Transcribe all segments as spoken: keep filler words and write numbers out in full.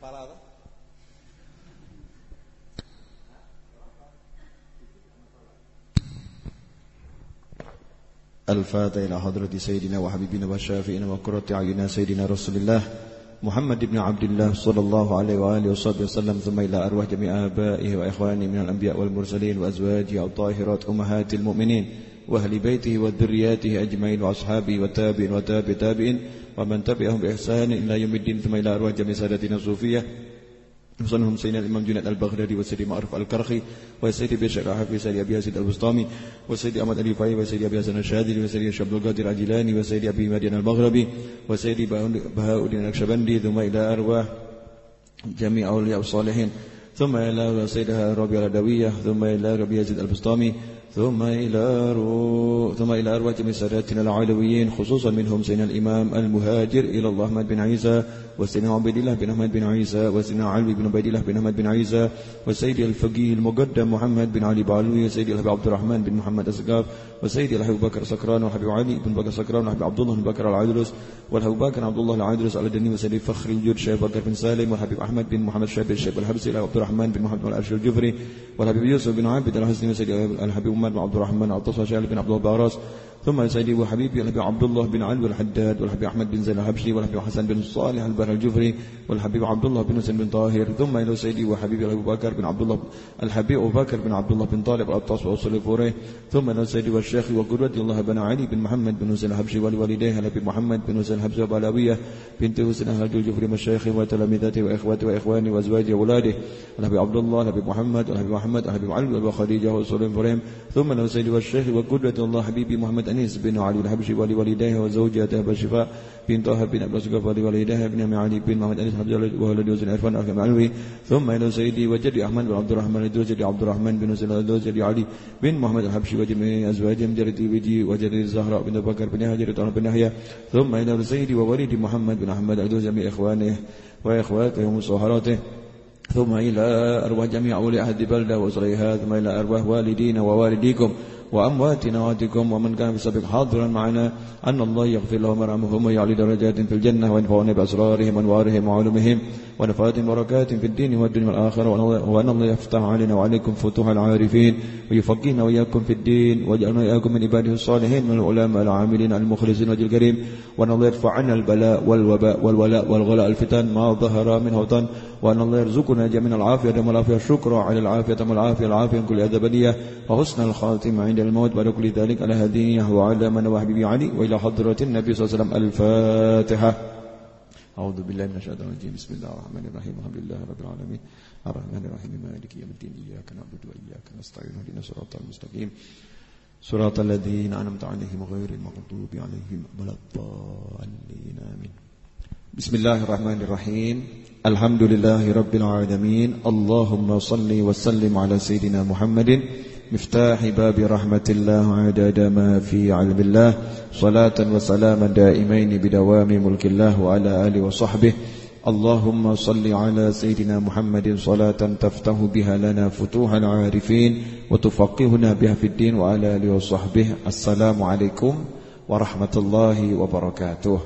kepala apa? الفاتحة إلى حضرة سيدنا وحبيبنا وشافئنا وقرة أعيننا سيدنا رسول الله محمد بن عبد الله صلى الله عليه وآله وصحبه وسلم ثم إلى أرواح جميع آبائه وإخوانه من الأنبياء والمرسلين وأزواجه الطاهرات أمهات المؤمنين وأهل بيته وذرياته أجمعين وأصحابه وتابعين وتابع تابعين ومن تبعهم بإحسان إلى يوم الدين ثم إلى أرواح جميع سادتنا الصوفية وصلهم سيدنا الإمام جنيد البغدادي وسيدي معروف الكرخي وسيدي بشر حافظ وسيدي أبي يزيد البسطامي وسيدي أحمد الرفاعي وسيدي أبي حسن الشاذلي وسيدي عبد القادر الجيلاني وسيدي أبي مدين المغربي وسيدي بهاء الدين النقشبندي ثم إلى أرواح جميع أولياء الصالحين ثم إلى سيدها ربيع العدوية ثم إلى ربيع يزيد البسطامي ثم إلى رو... ثم إلى أرواح جميع ساداتنا العلويين خصوصا منهم سيدنا الإمام المهاجر إلى الله أحمد بن عيسى وسيدنا عبيد الله بن أحمد بن عيسى وسيدنا علي بن عبيد الله بن أحمد بن عيسى وسيدي الفقيه المقدم محمد بن علي بعلوي وسيدي الحبيب عبد الرحمن بن محمد السقاف وسيدي الحبيب بكر سكران والحبيب علي بن بكر سكران والحبيب عبد الله بن بكر العيدروس والحبيب بكر عبد الله العيدروس على الدني وسيدي فخر الجود شيخ بكر بن سالم والحبيب أحمد بن محمد شعيب الشيخ الحبسي عبد الرحمن بن محمد الأرش الجفري والحبيب يوسف بن عابد الحسني وسيدي الحبيب عمر بن عبد الرحمن عطاس شعيب بن عبد الله باراس ثم سيدي وحبيبي الحبيب عبد الله بن علي الحداد والحبيب أحمد بن زين الحبشي والحبيب حسن بن صالح البر الجفري والحبيب عبد الله بن حسين بن طاهر ثم إلى سيدي وحبيبي أبو بكر بن عبد الله الحبيب أبو بكر بن عبد الله بن طالب العطاس وأصل فوريه ثم إلى سيدي والشيخ وقدوتي الله بن علي بن محمد بن حسين الحبشي ولوالديه الحبيب محمد بن حسين الحبشي وبلاوية بنت حسين الحبشي الجفري مشايخه وتلامذته وإخوته وإخواني وأزواجه وأولاده الحبيب عبد الله الحبيب محمد الحبيب محمد الحبيب علي وخديجة وأصل فوريه ثم إلى سيدي والشيخ وقدوتي الله حبيبي محمد أنيس بن علي الحبشي ولوالديه وزوجته بشفاء بن طه بن عبد الصقف ولوالديه ابن علي بن محمد أنيس حبشي وولد وزن عرفان أخي معلوي ثم إلى سيدي وجدي أحمد بن عبد الرحمن الدوزي عبد الرحمن بن حسين الدوزي علي بن محمد الحبشي وجميع أزواجهم جريدي بيجي وجريدي الزهراء بن بكر بن هاجر طه بن يحيى ثم إلى سيدي ووليد محمد بن أحمد الدوزي من إخوانه وإخواته ومصاهراته ثم إلى أرواح جميع أولي أهل بلدة وأسرها ثم إلى أرواح والدينا ووالديكم وأمواتنا وأمواتكم ومن كان بسبب حاضرا معنا أن الله يغفر لهم ويرحمهم ويعلي درجات في الجنة وينفعنا بأسرارهم وأنوارهم وعلومهم ونفات بركات في الدين والدنيا والآخرة وأن الله يفتح علينا وعليكم فتوح العارفين ويفقهنا وإياكم في الدين ويجعلنا وإياكم من عباده الصالحين من العلماء العاملين المخلصين وجه الكريم وأن الله يرفع عنا البلاء والوباء والولاء والغلاء الفتن ما ظهر منه وطن وأن الله يرزقنا جميعا العافية والعافية الشكر على العافية والعافية العافية من كل أذبانية وحسن الخاتمة عند الموت بعد كل ذلك على هديه وعلى من وحبيبي علي وإلى حضرة النبي صلى الله عليه وسلم الفاتحة. أعوذ بالله من الشيطان الرجيم. بسم الله الرحمن الرحيم. الحمد لله رب العالمين الرحمن الرحيم مالك يوم الدين إياك نعبد وإياك نستعين اهدنا الصراط المستقيم صراط الذين أنعمت عليهم غير المغضوب عليهم ولا الضالين آمين. بسم الله الرحمن الرحيم. الحمد لله رب العالمين. اللهم صل وسلم على سيدنا محمد مفتاح باب رحمة الله عدد ما في علم الله صلاة وسلاما دائمين بدوام ملك الله وعلى آله وصحبه. اللهم صل على سيدنا محمد صلاة تفتح بها لنا فتوح العارفين وتفقهنا بها في الدين وعلى آله وصحبه. السلام عليكم ورحمة الله وبركاته.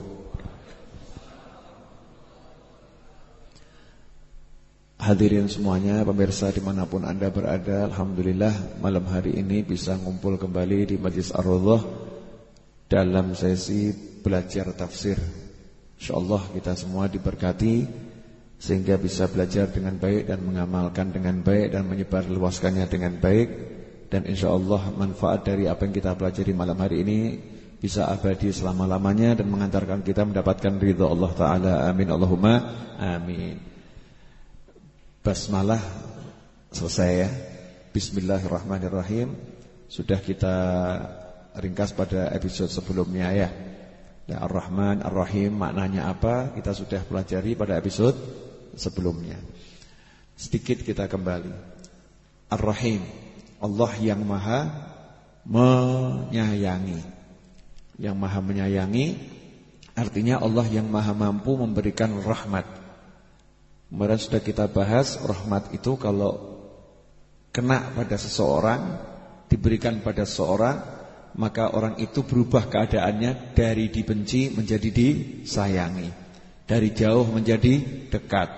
Hadirin semuanya, pemirsa dimanapun Anda berada, alhamdulillah malam hari ini bisa ngumpul kembali di Majlis Ar-Raudhah dalam sesi belajar tafsir. InsyaAllah kita semua diberkati sehingga bisa belajar dengan baik dan mengamalkan dengan baik dan menyebarluaskannya dengan baik. Dan insyaAllah manfaat dari apa yang kita pelajari malam hari ini bisa abadi selama-lamanya dan mengantarkan kita mendapatkan ridha Allah Ta'ala. Amin Allahumma amin. Basmalah selesai ya. Bismillahirrahmanirrahim. Sudah kita ringkas pada episode sebelumnya ya. Ya, Ar-Rahman, Ar-Rahim maknanya apa? Kita sudah pelajari pada episode sebelumnya. Sedikit kita kembali. Ar-Rahim, Allah yang maha menyayangi. Yang maha menyayangi artinya Allah yang maha mampu memberikan rahmat. Kemarin sudah kita bahas rahmat itu kalau kena pada seseorang, diberikan pada seseorang, maka orang itu berubah keadaannya dari dibenci menjadi disayangi, dari jauh menjadi dekat,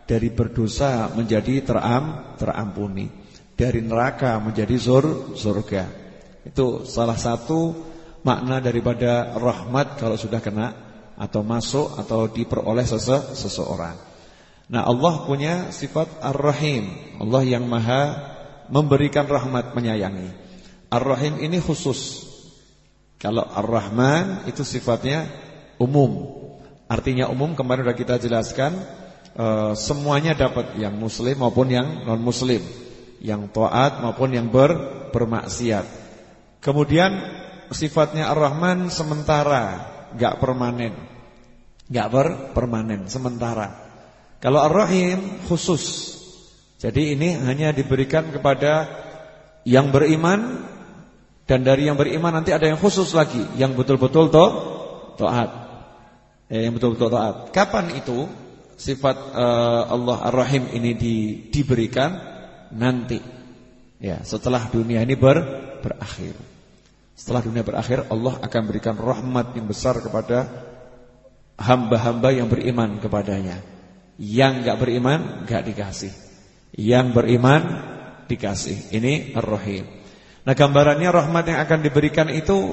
Dari berdosa menjadi teram, terampuni. Dari neraka menjadi sur, surga. Itu salah satu makna daripada rahmat kalau sudah kena atau masuk atau diperoleh sese, seseorang. Nah, Allah punya sifat Ar-Rahim. Allah yang maha memberikan rahmat, menyayangi. Ar-Rahim ini khusus. Kalau Ar-Rahman itu sifatnya umum. Artinya umum, kemarin sudah kita jelaskan, e, semuanya dapat, yang muslim maupun yang non-muslim, yang taat maupun yang ber, bermaksiat. Kemudian sifatnya Ar-Rahman sementara, enggak permanen. Enggak ber, permanen, sementara. Kalau Ar-Rahim khusus. Jadi ini hanya diberikan kepada yang beriman, dan dari yang beriman nanti ada yang khusus lagi, yang betul-betul to, taat. Eh, yang betul-betul taat. Kapan itu sifat uh, Allah Ar-Rahim ini di, diberikan? Nanti. Ya, setelah dunia ini ber, berakhir. Setelah dunia berakhir, Allah akan berikan rahmat yang besar kepada hamba-hamba yang beriman kepadanya. Yang enggak beriman enggak dikasih. Yang beriman dikasih. Ini Ar-Rahim. Nah, gambarannya rahmat yang akan diberikan itu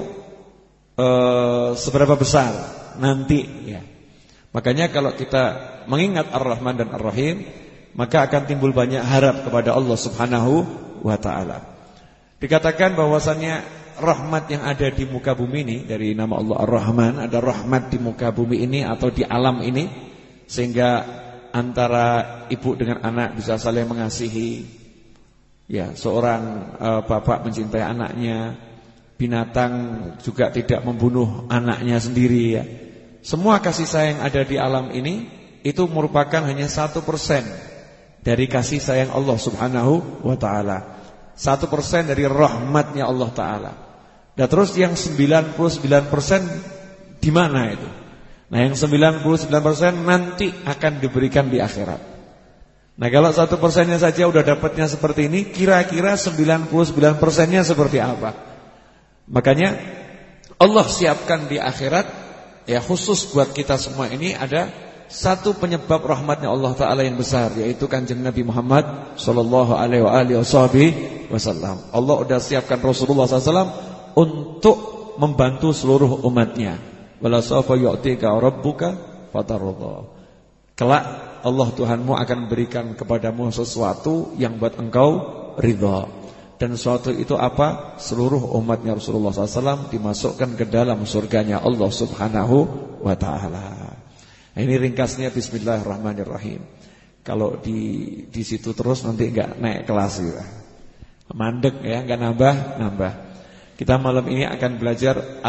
uh, seberapa besar nanti ya. Makanya kalau kita mengingat Ar-Rahman dan Ar-Rahim, maka akan timbul banyak harap kepada Allah Subhanahu wa taala. Dikatakan bahwasannya rahmat yang ada di muka bumi ini, dari nama Allah Ar-Rahman, ada rahmat di muka bumi ini atau di alam ini, sehingga antara ibu dengan anak bisa saling mengasihi. Ya, seorang uh, bapak mencintai anaknya, binatang juga tidak membunuh anaknya sendiri ya. Semua kasih sayang ada di alam ini itu merupakan hanya satu persen dari kasih sayang Allah Subhanahu wa taala. Satu persen dari rahmatnya Allah taala. Dan terus yang sembilan puluh sembilan persen di mana itu? Nah, yang sembilan puluh sembilan persen nanti akan diberikan di akhirat. Nah, kalau satu persennya saja udah dapatnya seperti ini, kira-kira sembilan puluh sembilan persennya seperti apa? Makanya Allah siapkan di akhirat, ya khusus buat kita semua ini ada satu penyebab rahmatnya Allah Ta'ala yang besar, yaitu kanjeng Nabi Muhammad Sallallahu alaihi wasallam. Allah udah siapkan Rasulullah sallallahu alaihi wasallam untuk membantu seluruh umatnya. Wala sawfa yu'tika rabbuka fatarudha. Kelak Allah Tuhanmu akan berikan kepadamu sesuatu yang buat engkau ridha. Dan sesuatu itu apa? Seluruh umatnya Rasulullah sallallahu alaihi wasallam dimasukkan ke dalam surganya Allah Subhanahu wa ta'ala. Nah, ini ringkasnya bismillahirrahmanirrahim. Kalau di di situ terus nanti enggak naik kelas ya. Mandek ya, enggak nambah, nambah. Kita malam ini akan belajar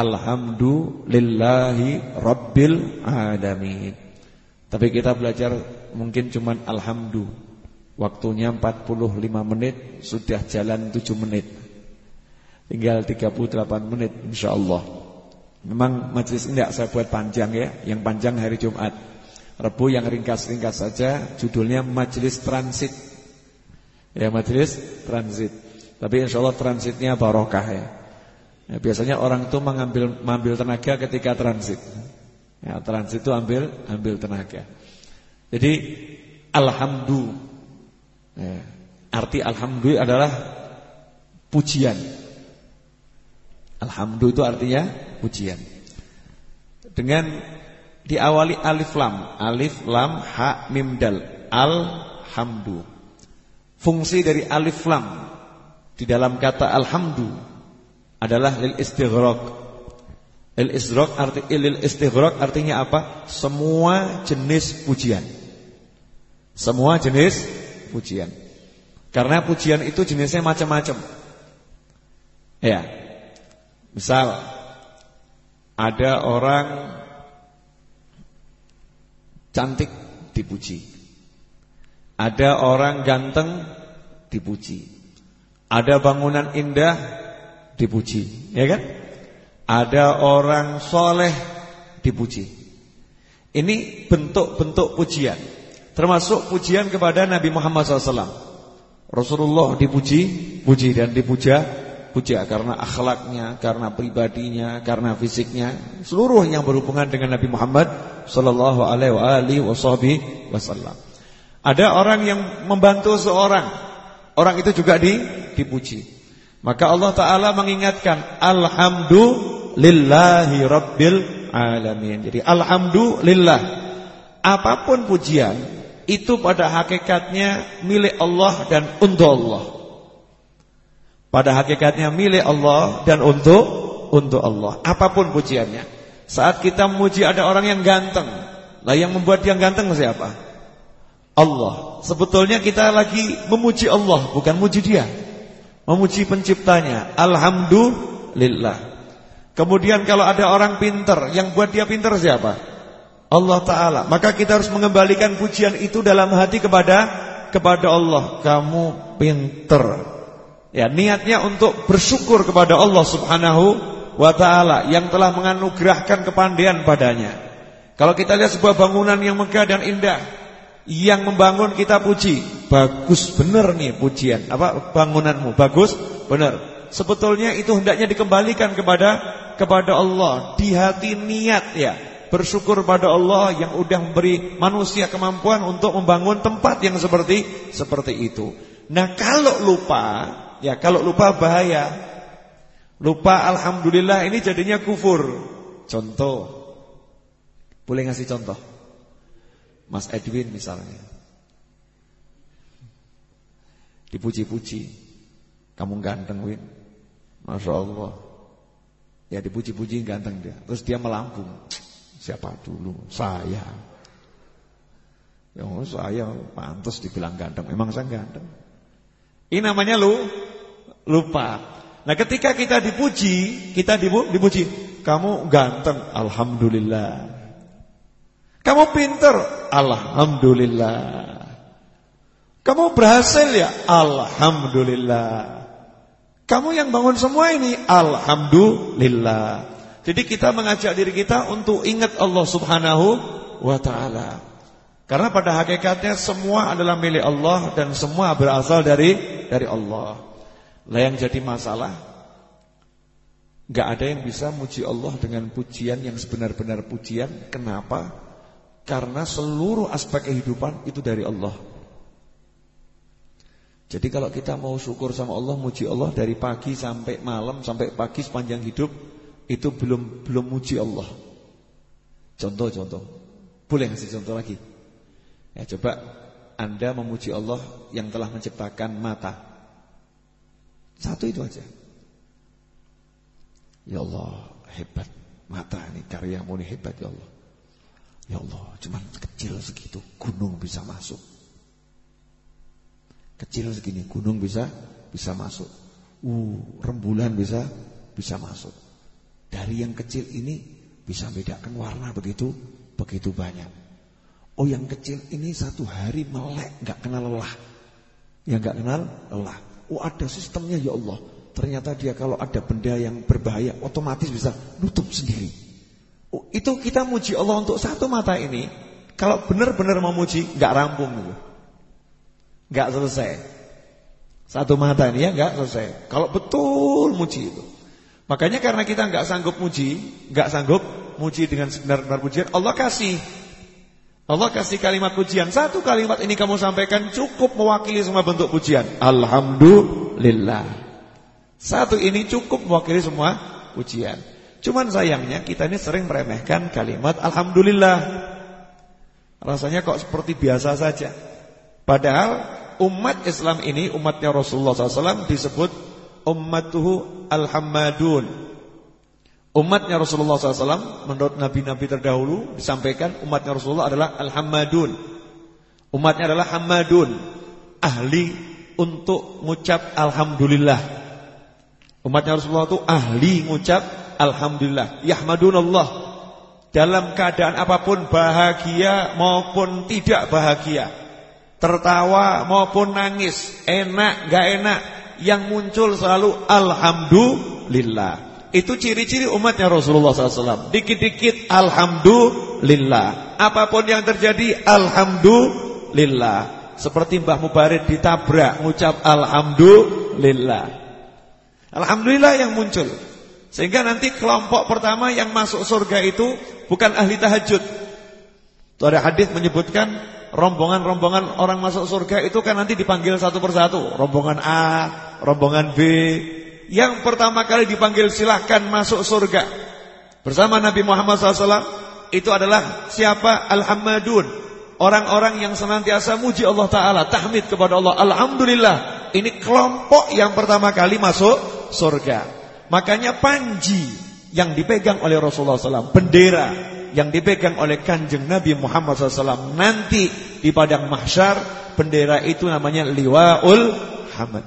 Alhamdulillahi Rabbil Alamin. Tapi kita belajar mungkin cuman Alhamdu. Waktunya empat puluh lima menit, sudah jalan tujuh menit. Tinggal tiga puluh delapan menit insyaallah. Memang majelis ini tidak saya buat panjang ya. Yang panjang hari Jumat. Rebu yang ringkas-ringkas saja, judulnya Majelis Transit. Ya, majelis transit. Tapi insyaallah transitnya barokah ya. Ya, biasanya orang itu mengambil mengambil tenaga ketika transit. Ya, transit itu ambil ambil tenaga. Jadi alhamdulillah. Ya, arti alhamdulillah adalah pujian. Alhamdulillah itu artinya pujian. Dengan diawali alif lam, alif lam ha mim dal, alhamdu. Fungsi dari alif lam di dalam kata alhamdu adalah lil istighraq. Lil istighraq arti lil istighraq artinya apa? Semua jenis pujian. Semua jenis pujian. Karena pujian itu jenisnya macam-macam. Ya. Misal ada orang cantik dipuji. Ada orang ganteng dipuji. Ada bangunan indah dipuji, ya kan? Ada orang soleh dipuji. Ini bentuk-bentuk pujian. Termasuk pujian kepada Nabi Muhammad shallallahu alaihi wasallam. Rasulullah dipuji, puji dan dipuja, puja karena akhlaknya, karena pribadinya, karena fisiknya, seluruh yang berhubungan dengan Nabi Muhammad sallallahu alaihi wasallam. Ada orang yang membantu seorang, orang itu juga di, dipuji. Maka Allah Ta'ala mengingatkan, alhamdulillahi rabbil alamin. Jadi alhamdulillah, apapun pujian itu pada hakikatnya milik Allah dan untuk Allah. Pada hakikatnya milik Allah dan untuk untuk Allah. Apapun pujiannya. Saat kita memuji ada orang yang ganteng, lah yang membuat dia ganteng siapa? Allah. Sebetulnya kita lagi memuji Allah, bukan memuji dia. Memuji penciptanya. Alhamdulillah. Kemudian kalau ada orang pintar, yang buat dia pintar siapa? Allah Ta'ala. Maka kita harus mengembalikan pujian itu dalam hati kepada kepada Allah. Kamu pintar. Ya, niatnya untuk bersyukur kepada Allah Subhanahu wa Ta'ala yang telah menganugerahkan kepandaian padanya. Kalau kita lihat sebuah bangunan yang megah dan indah, yang membangun kita puji, bagus benar nih pujian. Apa bangunanmu? Bagus benar. Sebetulnya itu hendaknya dikembalikan kepada kepada Allah. Di hati niat ya, bersyukur pada Allah yang udah memberi manusia kemampuan untuk membangun tempat yang seperti seperti itu. Nah, kalau lupa, ya kalau lupa bahaya. Lupa alhamdulillah ini jadinya kufur. Contoh. Boleh ngasih contoh? Mas Edwin misalnya. Dipuji-puji. Kamu ganteng, Win. Masya Allah. Ya dipuji-puji ganteng dia. Terus dia melambung. Siapa dulu? Saya. Ya saya pantas dibilang ganteng. Memang saya ganteng. Ini namanya lu lupa. Nah ketika kita dipuji, kita dipu, dipuji, kamu ganteng, alhamdulillah. Kamu pinter, alhamdulillah. Kamu berhasil ya, alhamdulillah. Kamu yang bangun semua ini, alhamdulillah. Jadi kita mengajak diri kita untuk ingat Allah Subhanahu wa Ta'ala. Karena pada hakikatnya semua adalah milik Allah dan semua berasal dari dari Allah. Lah yang jadi masalah, enggak ada yang bisa muji Allah dengan pujian yang sebenar-benar pujian. Kenapa? Karena seluruh aspek kehidupan itu dari Allah. Jadi kalau kita mau syukur sama Allah, muji Allah dari pagi sampai malam, sampai pagi sepanjang hidup, itu belum belum muji Allah. Contoh-contoh. Boleh ngasih contoh lagi? Ya, coba Anda memuji Allah yang telah menciptakan mata. Satu itu aja. Ya Allah, hebat. Mata ini karyamu ini hebat ya Allah. Ya Allah, cuman kecil segitu gunung bisa masuk. Kecil segini gunung bisa bisa masuk. Uh, rembulan bisa bisa masuk. Dari yang kecil ini bisa bedakan warna begitu begitu banyak. Oh yang kecil ini satu hari melek, gak kenal lelah. Yang gak kenal lelah. Oh ada sistemnya ya Allah. Ternyata dia kalau ada benda yang berbahaya otomatis bisa nutup sendiri. Oh, itu kita muji Allah untuk satu mata ini. Kalau benar-benar memuji gak rampung gitu. Gak selesai. Satu mata ini ya gak selesai. Kalau betul muji itu. Makanya karena kita gak sanggup muji, gak sanggup muji dengan sebenar-benar pujian, Allah kasih Allah kasih kalimat pujian. Satu kalimat ini kamu sampaikan cukup mewakili semua bentuk pujian. Alhamdulillah. Satu ini cukup mewakili semua pujian. Cuman sayangnya kita ini sering meremehkan kalimat alhamdulillah. Rasanya kok seperti biasa saja. Padahal umat Islam ini, umatnya Rasulullah shallallahu alaihi wasallam disebut ummatuhu al-hammadun. Umatnya Rasulullah shallallahu alaihi wasallam menurut nabi-nabi terdahulu disampaikan umatnya Rasulullah adalah al-hammadun. Umatnya adalah hammadun, ahli untuk mengucap alhamdulillah. Umatnya Rasulullah itu ahli mengucap alhamdulillah. Yahmadunallah dalam keadaan apapun, bahagia maupun tidak bahagia, tertawa maupun nangis, enak gak enak, yang muncul selalu alhamdulillah. Itu ciri-ciri umatnya Rasulullah shallallahu alaihi wasallam. Dikit-dikit alhamdulillah. Apapun yang terjadi alhamdulillah. Seperti Mbah Mubarid ditabrak mengucap alhamdulillah. Alhamdulillah yang muncul. Sehingga nanti kelompok pertama yang masuk surga itu bukan ahli tahajud. Itu ada hadis menyebutkan rombongan-rombongan orang masuk surga itu kan nanti dipanggil satu persatu. Rombongan A, rombongan B. Yang pertama kali dipanggil silahkan masuk surga bersama Nabi Muhammad shallallahu alaihi wasallam itu adalah siapa? Al-Hammadun. Orang-orang yang senantiasa muji Allah Ta'ala, tahmid kepada Allah. Alhamdulillah. Ini kelompok yang pertama kali masuk surga. Makanya panji yang dipegang oleh Rasulullah shallallahu alaihi wasallam, bendera yang dipegang oleh kanjeng Nabi Muhammad shallallahu alaihi wasallam nanti di padang mahsyar, bendera itu namanya liwaul hamad.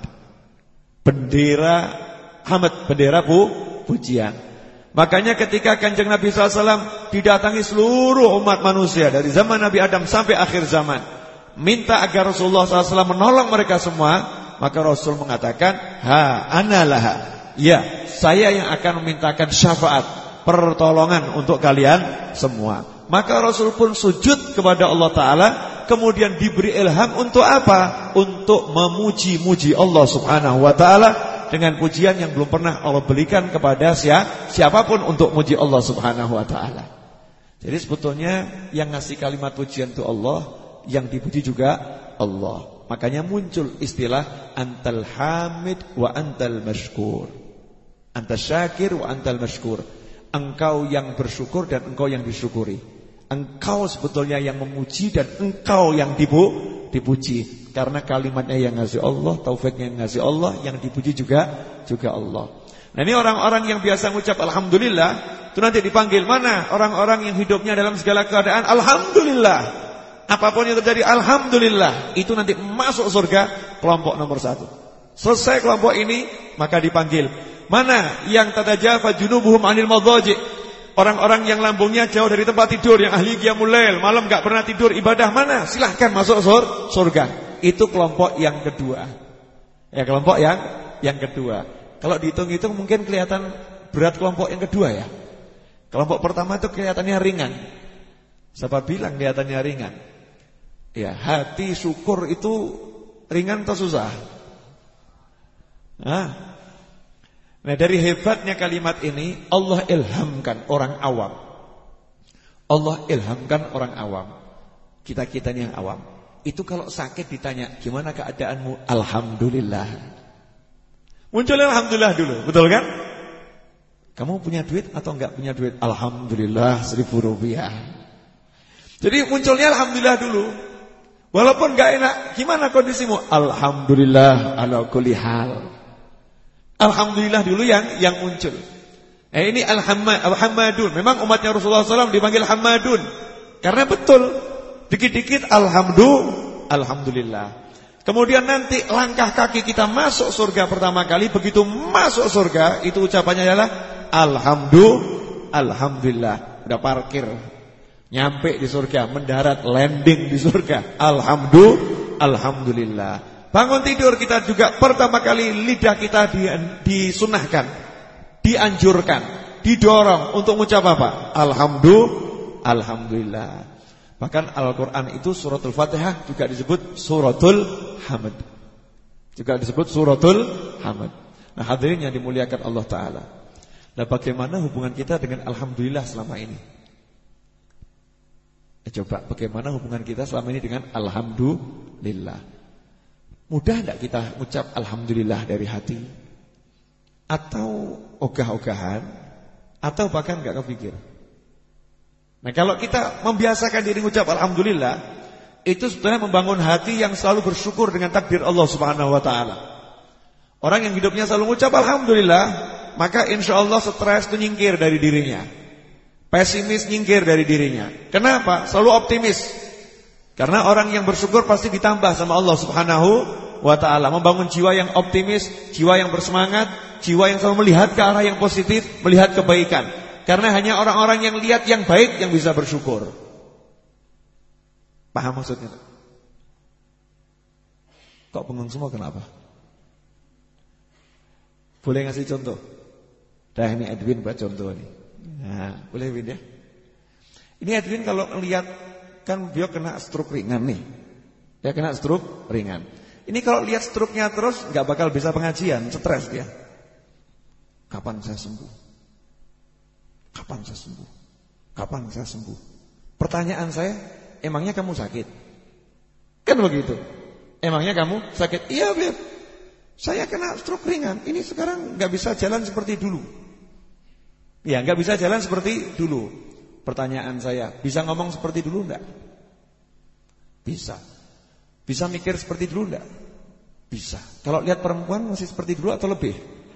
Bendera hamad, bendera pu, pujian. Makanya ketika kanjeng Nabi shallallahu alaihi wasallam didatangi seluruh umat manusia dari zaman Nabi Adam sampai akhir zaman, minta agar Rasulullah shallallahu alaihi wasallam menolong mereka semua, maka Rasul mengatakan, ha analaha. Ya, saya yang akan memintakan syafaat, pertolongan untuk kalian semua. Maka Rasul pun sujud kepada Allah Ta'ala, kemudian diberi ilham untuk apa? Untuk memuji-muji Allah Subhanahu Wa Ta'ala dengan pujian yang belum pernah Allah berikan kepada siapa, siapapun untuk muji Allah Subhanahu Wa Ta'ala. Jadi sebetulnya yang ngasih kalimat pujian itu Allah, yang dipuji juga Allah. Makanya muncul istilah antal hamid wa antal mashkur. Antas syakir wa antal mashkur. Engkau yang bersyukur dan engkau yang disyukuri. Engkau sebetulnya yang memuji dan engkau yang dipu, dipuji. Karena kalimatnya yang ngasih Allah, taufiknya yang ngasih Allah, yang dipuji juga juga Allah. Nah ini orang-orang yang biasa mengucap alhamdulillah, itu nanti dipanggil mana? Orang-orang yang hidupnya dalam segala keadaan alhamdulillah. Apapun yang terjadi alhamdulillah. Itu nanti masuk surga kelompok nomor satu. Selesai kelompok ini, maka dipanggil mana yang tatajafa junubuhum anil madhaji, orang-orang yang lambungnya jauh dari tempat tidur, yang ahli qiyamul lail, malam enggak pernah tidur ibadah, mana? Silahkan masuk sur, surga. Itu kelompok yang kedua. Ya, kelompok yang yang kedua. Kalau dihitung-hitung mungkin kelihatan berat kelompok yang kedua ya. Kelompok pertama itu kelihatannya ringan. Siapa bilang kelihatannya ringan? Ya, hati syukur itu ringan atau susah? Hah? Nah dari hebatnya kalimat ini, Allah ilhamkan orang awam. Allah ilhamkan orang awam. Kita-kita ini yang awam. Itu kalau sakit ditanya, gimana keadaanmu? Alhamdulillah. Muncul alhamdulillah dulu, betul kan? Kamu punya duit atau enggak punya duit? Alhamdulillah seribu rupiah. Jadi munculnya alhamdulillah dulu. Walaupun enggak enak, gimana kondisimu? Alhamdulillah ala kulli hal. Alhamdulillah dulu yang yang muncul. Eh ini al-hammadun. Memang umatnya Rasulullah shallallahu alaihi wasallam dipanggil hammadun. Karena betul dikit-dikit alhamdulillah, alhamdulillah. Kemudian nanti langkah kaki kita masuk surga pertama kali, begitu masuk surga itu ucapannya adalah alhamdulillah, alhamdulillah. Udah parkir, nyampe di surga, mendarat, landing di surga. Alhamdulillah, alhamdulillah. Bangun tidur kita juga pertama kali lidah kita di, disunahkan, dianjurkan, didorong untuk mengucap apa? Alhamdulillah, alhamdulillah. Bahkan Al-Quran itu suratul Fatihah juga disebut suratul hamd. Juga disebut suratul hamd. Nah hadirin yang dimuliakan Allah Ta'ala. Nah bagaimana hubungan kita dengan alhamdulillah selama ini? Eh, coba bagaimana hubungan kita selama ini dengan alhamdulillah? Mudah tidak kita ucap alhamdulillah dari hati? Atau ogah-ogahan? Atau bahkan enggak kepikir? Nah kalau kita membiasakan diri mengucap alhamdulillah, itu sebenarnya membangun hati yang selalu bersyukur dengan takdir Allah Subhanahu Wa Taala. Orang yang hidupnya selalu mengucap alhamdulillah, maka insya Allah stres itu nyingkir dari dirinya, pesimis nyingkir dari dirinya. Kenapa? Selalu optimis. Karena orang yang bersyukur pasti ditambah sama Allah Subhanahu Wa Taala, membangun jiwa yang optimis, jiwa yang bersemangat, jiwa yang selalu melihat ke arah yang positif, melihat kebaikan. Karena hanya orang-orang yang lihat yang baik yang bisa bersyukur. Paham maksudnya? Kok bengong semua kenapa? Boleh ngasih contoh? Dah ini Edwin buat contoh nih. Nah, boleh Edwin ya? Ini Edwin kalau lihat kan dia kena stroke ringan nih. Dia kena stroke ringan. Ini kalau lihat stroke-nya terus enggak bakal bisa pengajian, stres dia. Kapan saya sembuh? Kapan saya sembuh? Kapan saya sembuh? Pertanyaan saya, emangnya kamu sakit? Kan begitu. Emangnya kamu sakit? Iya, Beb. Saya kena stroke ringan. Ini sekarang gak bisa jalan seperti dulu. Ya, gak bisa jalan seperti dulu. Pertanyaan saya, bisa ngomong seperti dulu enggak? Bisa. Bisa mikir seperti dulu enggak? Bisa. Kalau lihat perempuan masih seperti dulu atau lebih?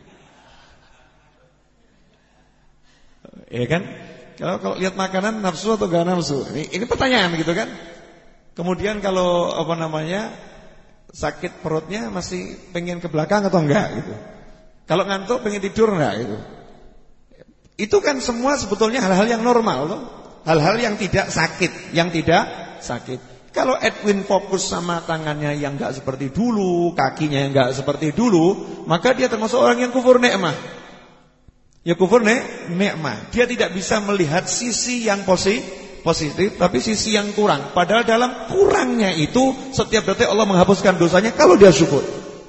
Ya kan? Kalau kalau lihat makanan nafsu atau gak nafsu? Ini, ini pertanyaan gitu kan? Kemudian kalau apa namanya sakit perutnya masih pengen ke belakang atau enggak gitu? Kalau ngantuk pengen tidur enggak gitu? Itu kan semua sebetulnya hal-hal yang normal loh. Hal-hal yang tidak sakit, yang tidak sakit. Kalau Edwin fokus sama tangannya yang enggak seperti dulu, kakinya yang enggak seperti dulu, maka dia termasuk orang yang kufur nikmah. Ya kufur ne, nikmah. Dia tidak bisa melihat sisi yang positif. Positif, tapi sisi yang kurang. Padahal dalam kurangnya itu setiap detik Allah menghapuskan dosanya kalau dia syukur.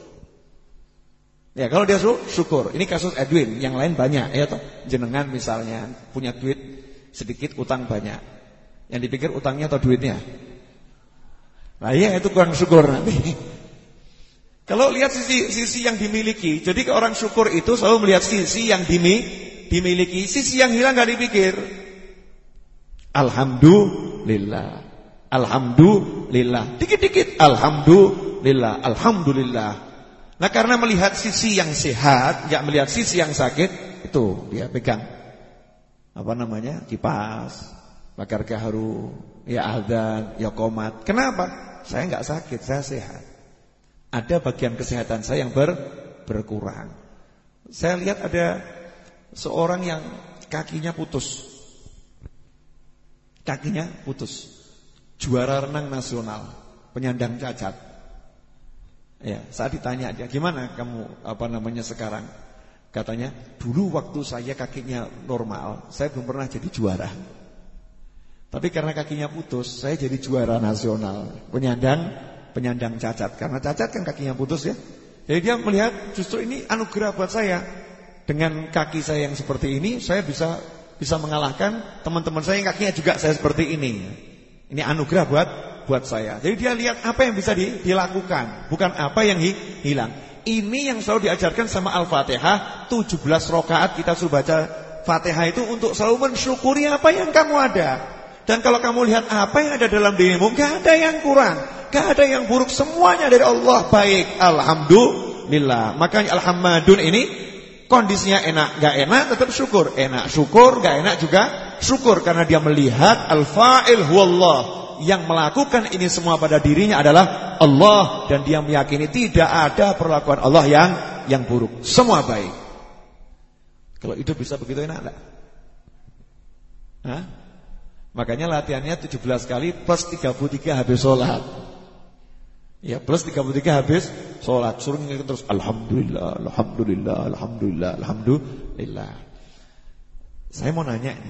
Ya kalau dia syukur. Ini kasus Edwin, yang lain banyak ya toh. Jenengan misalnya punya duit sedikit, utang banyak. Yang dipikir utangnya atau duitnya? Nah iya itu kurang syukur nanti. Kalau lihat sisi sisi yang dimiliki, jadi orang syukur itu selalu melihat sisi yang dimi, dimiliki, sisi yang hilang enggak dipikir. Alhamdulillah, alhamdulillah, dikit-dikit, alhamdulillah, alhamdulillah. Nah karena melihat sisi yang sehat, nggak melihat sisi yang sakit, itu dia pegang apa namanya kipas, bakar gaharu, ya adzan, ya qomat. Kenapa? Saya nggak sakit, saya sehat. Ada bagian kesehatan saya yang ber, berkurang. Saya lihat ada seorang yang kakinya putus. Kakinya putus. Juara renang nasional, penyandang cacat. Ya, saat ditanya dia, "Gimana kamu apa namanya sekarang?" Katanya, "Dulu waktu saya kakinya normal, saya belum pernah jadi juara. Tapi karena kakinya putus, saya jadi juara nasional, penyandang penyandang cacat. Karena cacat kan kakinya putus ya. Jadi dia melihat justru ini anugerah buat saya. Dengan kaki saya yang seperti ini, saya bisa bisa mengalahkan teman-teman saya yang kakinya juga saya seperti ini. Ini anugerah buat buat saya." Jadi dia lihat apa yang bisa di, dilakukan, bukan apa yang hi, hilang. Ini yang selalu diajarkan sama Al-Fatihah. tujuh belas rakaat kita suruh baca Fatihah itu untuk selalu mensyukuri apa yang kamu ada. Dan kalau kamu lihat apa yang ada dalam dirimu, gak ada yang kurang, gak ada yang buruk, semuanya dari Allah baik. Alhamdulillah. Makanya Alhamdun ini kondisinya enak, gak enak tetap syukur. Enak syukur, gak enak juga syukur. Karena dia melihat al-fa'il huwallah, yang melakukan ini semua pada dirinya adalah Allah. Dan dia meyakini tidak ada perlakuan Allah yang yang buruk, semua baik. Kalau hidup bisa begitu enak enggak? Hah? Makanya latihannya tujuh belas kali plus tiga puluh tiga habis sholat. Ya, plus tiga puluh tiga habis sholat. Suruh ngingetin terus Alhamdulillah, Alhamdulillah, Alhamdulillah, Alhamdulillah. Saya mau nanya nih,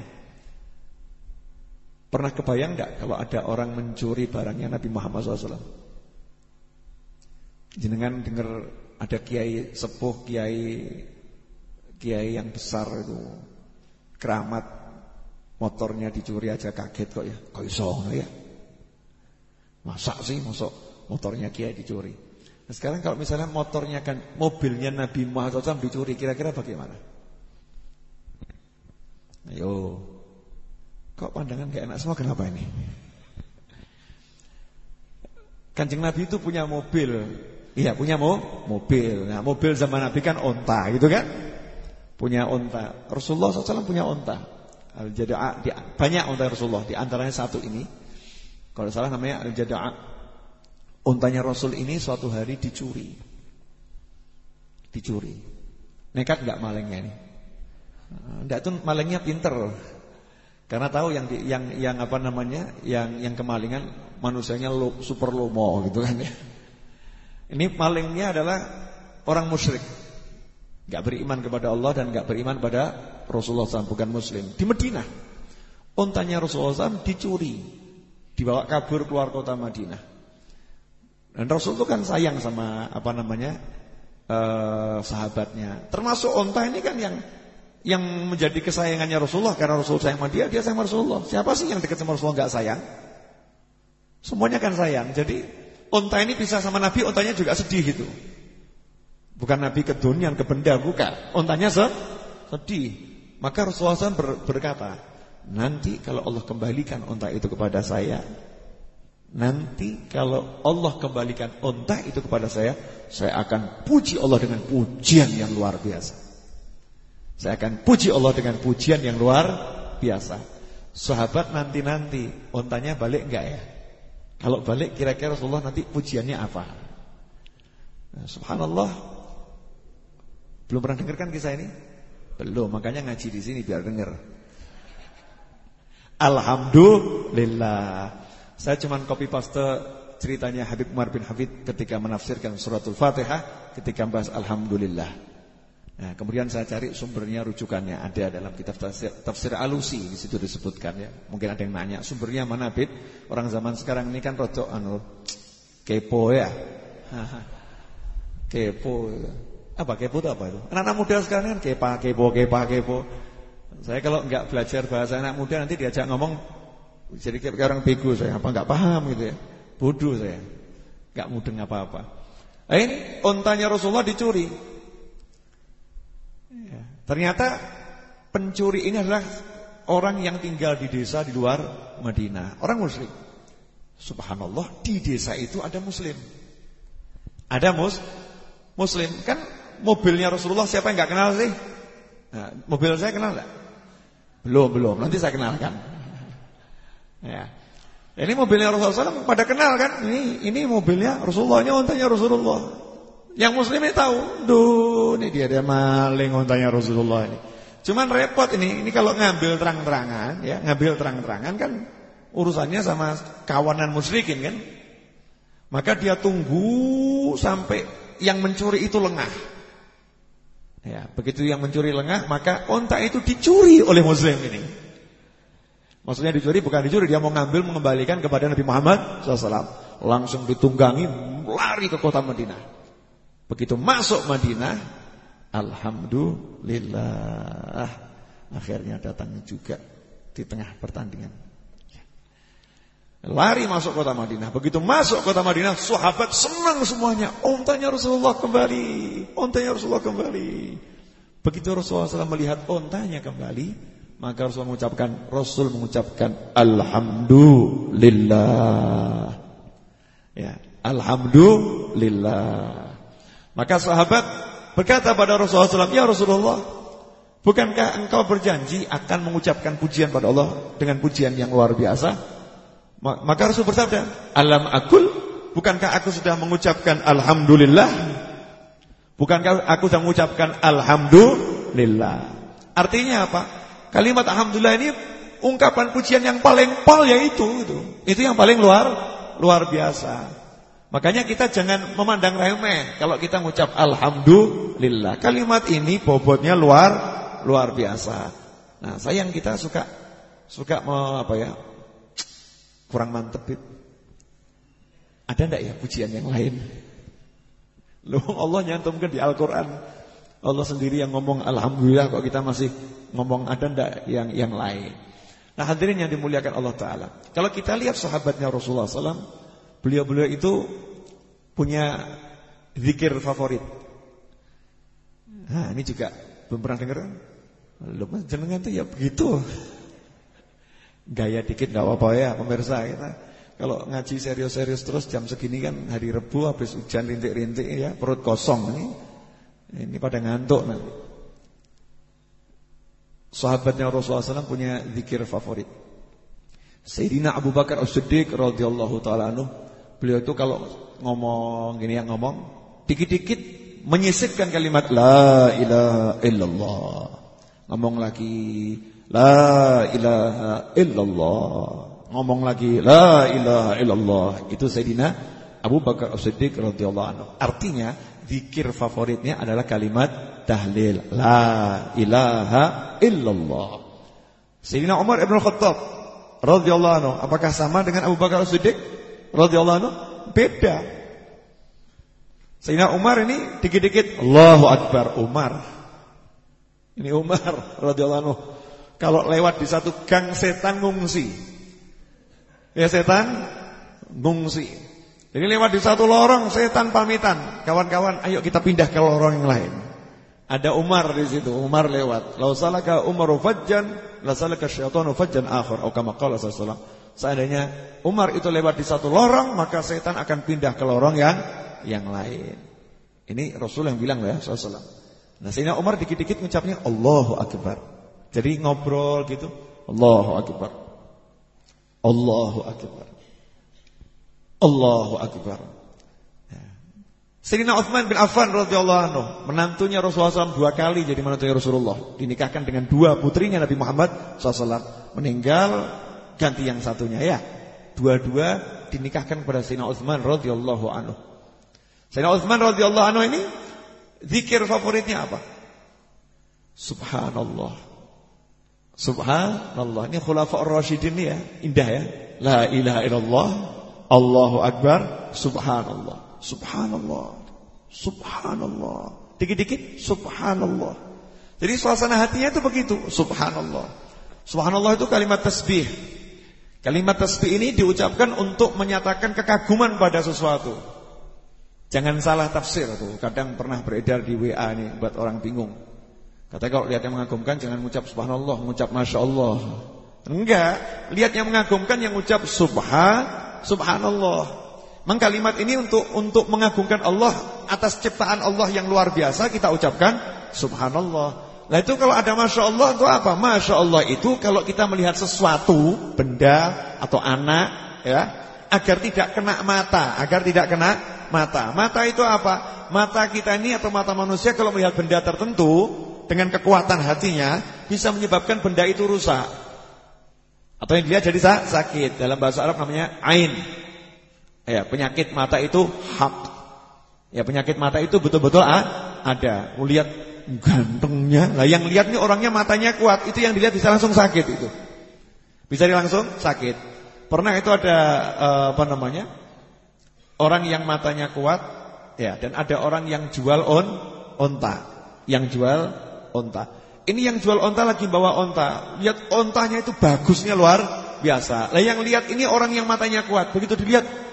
pernah kebayang enggak kalau ada orang mencuri barangnya Nabi Muhammad shallallahu alaihi wasallam? Jenengan dengar ada kiai sepuh, kiai kiai yang besar itu keramat, motornya dicuri aja kaget kok ya. Kok iso ngono ya? Masa sih mosok motornya kiai dicuri. Nah, sekarang kalau misalnya motornya kan mobilnya Nabi Muhammad shallallahu alaihi wasallam dicuri, kira-kira bagaimana? Ayo. Kok pandangan gak enak semua, kenapa ini? Kanjeng Nabi itu punya mobil. Iya, punya mo mobil. Nah, mobil zaman Nabi kan onta gitu kan? Punya onta. Rasulullah shallallahu alaihi wasallam punya onta. Al-Jada'a, banyak onta Rasulullah. Di antaranya satu ini, kalau salah namanya Al-Jada'a. Ontanya Rasul ini suatu hari dicuri. Dicuri. Nekat gak malingnya ini? Enggak, tuh malingnya pinter. Karena tahu yang di, yang yang apa namanya, yang yang kemalingan manusianya lo, super lomo gitu kan ya. Ini malingnya adalah orang musyrik, enggak beriman kepada Allah dan enggak beriman pada Rasulullah shallallahu alaihi wasallam, bukan muslim. Di Madinah, ontanya Rasulullah shallallahu alaihi wasallam dicuri, dibawa kabur keluar kota Madinah. Dan Rasul itu kan sayang sama apa namanya eh, sahabatnya. Termasuk onta ini kan yang yang menjadi kesayangannya Rasulullah. Karena Rasul sayang sama dia, dia sayang sama Rasulullah. Siapa sih yang dekat sama Rasulullah gak sayang? Semuanya kan sayang. Jadi Unta ini pisah sama Nabi, untanya juga sedih gitu. Bukan Nabi kedunian, ke benda, bukan. Untanya sedih. Maka Rasulullah shallallahu alaihi wasallam berkata, nanti kalau Allah kembalikan unta itu kepada saya, nanti kalau Allah kembalikan unta itu kepada saya, saya akan puji Allah dengan pujian yang luar biasa. Saya akan puji Allah dengan pujian yang luar biasa. Sahabat nanti-nanti untanya balik enggak ya? Kalau balik kira-kira Rasulullah nanti pujiannya apa? Nah, subhanallah. Belum pernah dengar kan kisah ini? Belum, makanya ngaji di sini biar dengar. Alhamdulillah. Saya cuma copy paste ceritanya Habib Umar bin Hafid ketika menafsirkan suratul Fatihah ketika membahas alhamdulillah. Nah, kemudian saya cari sumbernya, rujukannya ada dalam kitab tafsir, tafsir Alusi, di situ disebutkan ya. Mungkin ada yang nanya, sumbernya mana, Bib? Orang zaman sekarang ini kan rodok anu kepo ya. Kepo. Apa kepo itu apa itu? Anak-anak muda sekarang kan kepa, kepo, kepa, kepo. Saya kalau enggak belajar bahasa anak muda nanti diajak ngomong jadi kayak orang bego saya, apa enggak paham gitu ya. Bodoh saya. Enggak mudeng apa-apa. Nah, ini untanya Rasulullah dicuri. Ternyata pencuri ini adalah orang yang tinggal di desa di luar Madinah, orang muslim. Subhanallah, di desa itu ada muslim. Ada mus muslim. Kan mobilnya Rasulullah siapa yang enggak kenal sih? Nah, mobil saya kenal enggak? Belum, belum. Nanti saya kenalkan. Ya. Ini mobilnya Rasulullah shallallahu alaihi wasallam pada kenal kan? Ini ini mobilnya Rasulullah, ini untanya Rasulullah. Yang muslim ini tahu, duh, ini dia dia maling untanya Rasulullah ini. Cuman repot ini, ini kalau ngambil terang-terangan, ya, ngambil terang-terangan kan urusannya sama kawanan musyrikin kan. Maka dia tunggu sampai yang mencuri itu lengah. Ya, begitu yang mencuri lengah, maka unta itu dicuri oleh muslim ini. Maksudnya dicuri bukan dicuri, dia mau ngambil mengembalikan kepada Nabi Muhammad shallallahu alaihi wasallam. Langsung ditunggangi, lari ke kota Madinah. Begitu masuk Madinah, alhamdulillah, akhirnya datang juga di tengah pertandingan. Lari masuk kota Madinah. Begitu masuk kota Madinah, sahabat senang semuanya. Untanya Rasulullah kembali, untanya Rasulullah kembali. Begitu Rasulullah shallallahu alaihi wasallam melihat untanya kembali, maka Rasul mengucapkan, Rasul mengucapkan alhamdulillah. Ya, alhamdulillah. Maka sahabat berkata pada Rasulullah shallallahu alaihi wasallam, ya Rasulullah, bukankah engkau berjanji akan mengucapkan pujian pada Allah dengan pujian yang luar biasa? Maka Rasul bersabda, alam akul, bukankah aku sudah mengucapkan alhamdulillah? Bukankah aku sudah mengucapkan alhamdulillah? Artinya apa? Kalimat alhamdulillah ini ungkapan pujian yang paling pol yaitu itu. Itu yang paling luar luar biasa. Makanya kita jangan memandang remeh kalau kita mengucap alhamdulillah. Kalimat ini bobotnya luar luar biasa. Nah, sayang kita suka suka mau apa ya? Kurang mantep itu. Ada enggak ya pujian yang lain? Loh, Allah nyantumkan di Al-Qur'an. Allah sendiri yang ngomong alhamdulillah, kok kita masih ngomong ada enggak yang yang lain. Nah, hadirin yang dimuliakan Allah taala. Kalau kita lihat sahabatnya Rasulullah shallallahu alaihi wasallam, beliau-beliau itu punya zikir favorit. Nah, ini juga belum pernah dengar. Loh, Mas jenengan tuh ya begitu. Gaya dikit enggak apa-apa ya pemirsa kita. Kalau ngaji serius-serius terus jam segini kan hari Rebu habis hujan rintik-rintik ya, perut kosong ini. Ini pada ngantuk nanti. Sahabatnya Rasulullah shallallahu alaihi wasallam punya zikir favorit. Sayyidina Abu Bakar As-Siddiq radhiyallahu taala anhu, beliau itu kalau ngomong gini yang ngomong, dikit-dikit menyisipkan kalimat la ilaha illallah. Ngomong lagi la ilaha illallah. Ngomong lagi la ilaha illallah. Itu Sayyidina Abu Bakar As-Siddiq radhiyallahu anhu. Artinya zikir favoritnya adalah kalimat tahlil la ilaha illallah. Sayyidina Umar Ibn Khattab radhiyallahu anhu, apakah sama dengan Abu Bakar As-Siddiq radhiyallahu anhu? Beda. Sayyidina Umar ini dikit-dikit Allahu Akbar Umar. Ini Umar radhiyallahu anhu. Kalau lewat di satu gang setan ngungsi. Ya setan ngungsi. Jadi lewat di satu lorong setan pamitan, kawan-kawan ayo kita pindah ke lorong yang lain. Ada Umar di situ, Umar lewat. Lau salaka Umaru fajjan, la salaka syaitanu fajjan akhir. Atau kama qala sallallahu alaihi wasallam. Seandainya Umar itu lewat di satu lorong, maka setan akan pindah ke lorong yang yang lain. Ini Rasul yang bilang ya, sallallahu alaihi wasallam. Nah, Sayyidina Umar dikit-dikit ngucapnya Allahu Akbar. Jadi ngobrol gitu, Allahu Akbar. Allahu Akbar. Allahu Akbar. Sayyidina Utsman bin Affan radhiyallahu anhu, menantunya Rasulullah shallallahu alaihi wasallam dua kali jadi menantunya Rasulullah, dinikahkan dengan dua putrinya Nabi Muhammad shallallahu alaihi wasallam. Meninggal ganti yang satunya ya. Dua-dua dinikahkan kepada Sayyidina Utsman radhiyallahu anhu. Sayyidina Utsman radhiyallahu anhu ini zikir favoritnya apa? Subhanallah. Subhanallah. Ini khulafaur rasyidin ya, indah ya. La ilaha illallah, Allahu Akbar, subhanallah. Subhanallah. Subhanallah. Dikit-dikit subhanallah. Jadi suasana hatinya itu begitu, subhanallah. Subhanallah itu kalimat tasbih. Kalimat tasbih ini diucapkan untuk menyatakan kekaguman pada sesuatu. Jangan salah tafsir tuh. Kadang pernah beredar di W A nih buat orang bingung. Katanya kalau lihat yang mengagumkan jangan mengucap subhanallah, mengucap masya Allah. Enggak, lihat yang mengagumkan yang mengucap subhan, subhanallah. Memang kalimat ini untuk untuk mengagungkan Allah atas ciptaan Allah yang luar biasa, kita ucapkan subhanallah. Nah itu kalau ada masya Allah itu apa? Masya Allah itu kalau kita melihat sesuatu, benda atau anak ya, agar tidak kena mata, agar tidak kena mata. Mata itu apa? Mata kita ini atau mata manusia kalau melihat benda tertentu dengan kekuatan hatinya bisa menyebabkan benda itu rusak atau yang dilihat jadi sakit. Dalam bahasa Arab namanya ain. Ya, penyakit mata itu hak. Ya, penyakit mata itu betul-betul ah, ada. Lihat gantengnya. Lah yang lihat nih orangnya matanya kuat, itu yang dilihat bisa langsung sakit itu. Bisa langsung sakit. Pernah itu ada uh, apa namanya? Orang yang matanya kuat, ya, dan ada orang yang jual on onta. Yang jual onta. Ini yang jual onta lagi bawa onta. Lihat ontanya itu bagusnya luar biasa. Lah yang lihat ini orang yang matanya kuat. Begitu dilihat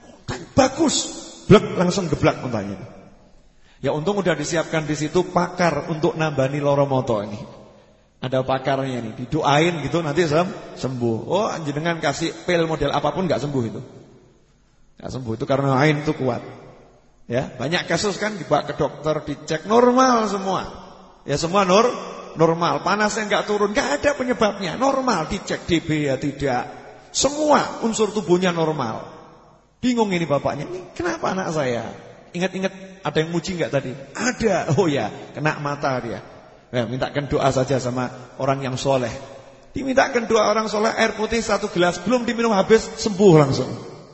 bagus, blek langsung geblak ontanya. Ya untung udah disiapkan di situ pakar untuk nambani loro moto ini. Ada pakarnya nih, didoain gitu nanti sembuh. Oh, jenengan kasih pil model apapun enggak sembuh itu. Enggak sembuh itu karena ain itu kuat. Ya, banyak kasus kan dibawa ke dokter dicek normal semua. Ya semua nur normal, panasnya enggak turun, enggak ada penyebabnya, normal, dicek D B ya tidak. Semua unsur tubuhnya normal. Bingung ini bapaknya, ini kenapa anak saya? Ingat-ingat ada yang muji enggak tadi? Ada. Oh ya, kena mata dia. Ya, mintakan doa saja sama orang yang soleh. Dimintakan doa orang soleh, air putih satu gelas, belum diminum habis sembuh langsung.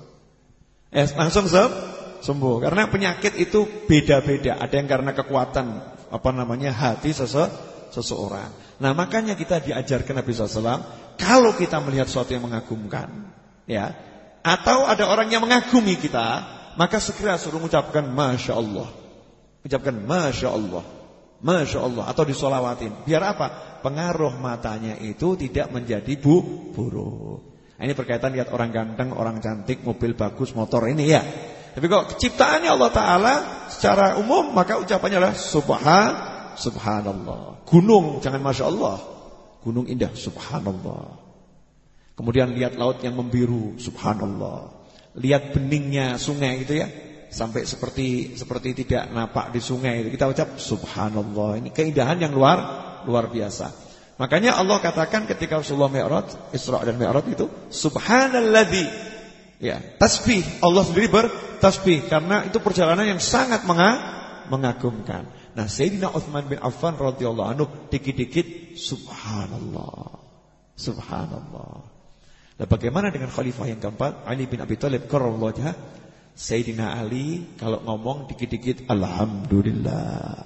Eh, langsung sembuh. Karena penyakit itu beda-beda. Ada yang karena kekuatan apa namanya hati sese, seseorang. Nah makanya kita diajarkan Nabi shallallahu alaihi wasallam, kalau kita melihat sesuatu yang mengagumkan, ya, atau ada orang yang mengagumi kita, maka segera suruh mengucapkan masya Allah. Ucapkan masya Allah, masya Allah, atau disolawatin. Biar apa? Pengaruh matanya itu tidak menjadi bu buruk. Nah, ini berkaitan lihat orang ganteng, orang cantik, mobil bagus, motor ini ya. Tapi kalau ciptaannya Allah Ta'ala secara umum, maka ucapannya adalah subhan, subhanallah. Gunung jangan masya Allah, gunung indah, subhanallah. Kemudian lihat laut yang membiru, subhanallah. Lihat beningnya sungai gitu ya, sampai seperti seperti tidak napak di sungai itu. Kita ucap subhanallah. Ini keindahan yang luar luar biasa. Makanya Allah katakan ketika Rasulullah Mi'raj, Isra dan Mi'raj itu subhanalladzi. Ya, tasbih. Allah sendiri bertasbih karena itu perjalanan yang sangat mengagumkan. Nah, Sayyidina Utsman bin Affan radhiyallahu anhu dikit-dikit subhanallah. Subhanallah. Nah, bagaimana dengan khalifah yang keempat, Ali bin Abi Thalib karramallahu wajhah? Sayyidina Ali kalau ngomong dikit-dikit alhamdulillah.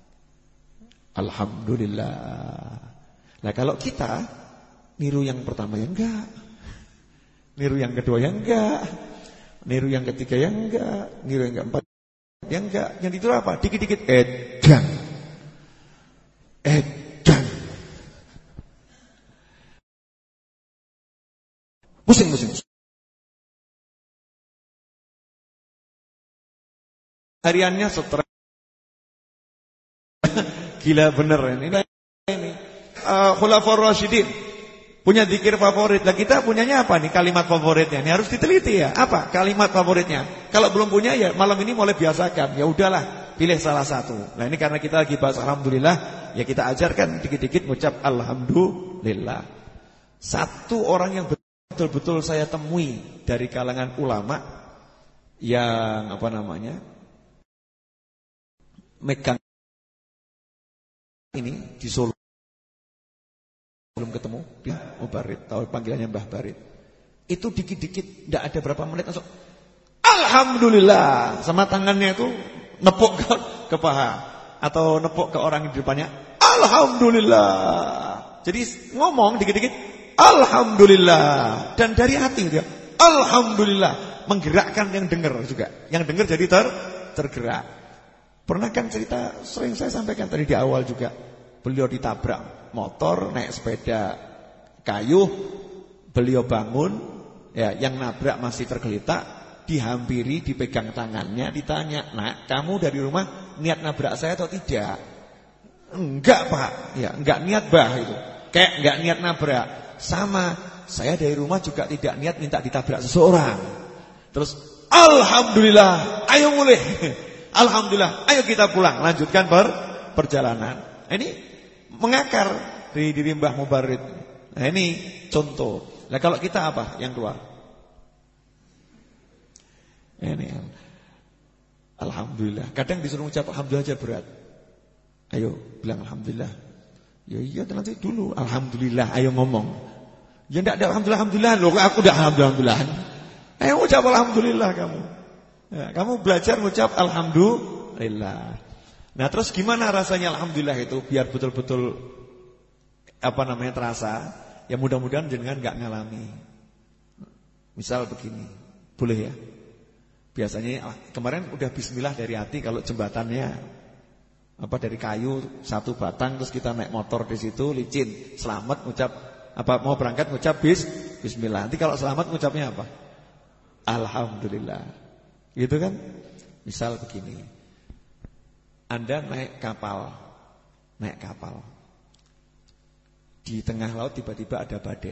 Alhamdulillah. Nah, kalau kita niru yang pertama yang enggak, niru yang kedua yang enggak, niru yang ketiga yang enggak, niru yang keempat yang enggak. Yang itu apa? Dikit-dikit edan. Edan. Pusing-pusing. hariannya stres. Gila bener ini. Ini uh, Khulafaur Rasyidin punya zikir favorit. Lah kita punyanya apa nih kalimat favoritnya? Ini harus diteliti ya. Apa kalimat favoritnya? Kalau belum punya ya malam ini mulai biasakan. Ya udahlah, pilih salah satu. Nah ini karena kita lagi bahas alhamdulillah, ya kita ajarkan dikit-dikit ngucap alhamdulillah. Satu orang yang betul-betul saya temui dari kalangan ulama yang apa namanya megang ini di Solo. Belum ketemu di Mubarid, tahu panggilannya Mbah Barid. Itu dikit-dikit, tidak ada berapa menit langsung alhamdulillah, sama tangannya itu nepuk ke, ke paha atau nepuk ke orang di depannya alhamdulillah. Jadi ngomong dikit-dikit alhamdulillah dan dari hati dia alhamdulillah, menggerakkan yang dengar juga. Yang dengar jadi ter tergerak. Pernah kan cerita sering saya sampaikan tadi di awal juga. Beliau ditabrak motor, naik sepeda kayu, beliau bangun, ya, yang nabrak masih tergeletak, dihampiri, dipegang tangannya, ditanya, "Nak, kamu dari rumah niat nabrak saya atau tidak?" "Enggak, Pak." "Ya, enggak niat, Bah." Itu. Kayak enggak niat nabrak. Sama, saya dari rumah juga tidak niat minta ditabrak seseorang. Terus, alhamdulillah, ayo mulai. Alhamdulillah, ayo kita pulang, lanjutkan per perjalanan. Ini mengakar di diri Mbah Mubarid. Nah ini contoh. Nah kalau kita apa yang keluar? Ini alhamdulillah. Kadang disuruh ucap alhamdulillah aja berat. Ayo bilang alhamdulillah. Ya iya nanti dulu alhamdulillah. Ayo ngomong. Ya enggak ada alhamdulillah alhamdulillah loh. Aku udah alhamdulillah. Ayo ucap alhamdulillah kamu. Ya, kamu belajar ucap alhamdulillah. Nah terus gimana rasanya alhamdulillah itu biar betul-betul apa namanya terasa? Ya mudah-mudahan jenengan enggak ngalami. Misal begini, boleh ya? Biasanya kemarin udah bismillah dari hati kalau jembatannya apa dari kayu satu batang terus kita naik motor di situ licin, selamat ngucap apa mau berangkat ngucap bis bismillah. Nanti kalau selamat ngucapnya apa? Alhamdulillah. Gitu kan? Misal begini. Anda naik kapal, naik kapal. Di tengah laut tiba-tiba ada badai.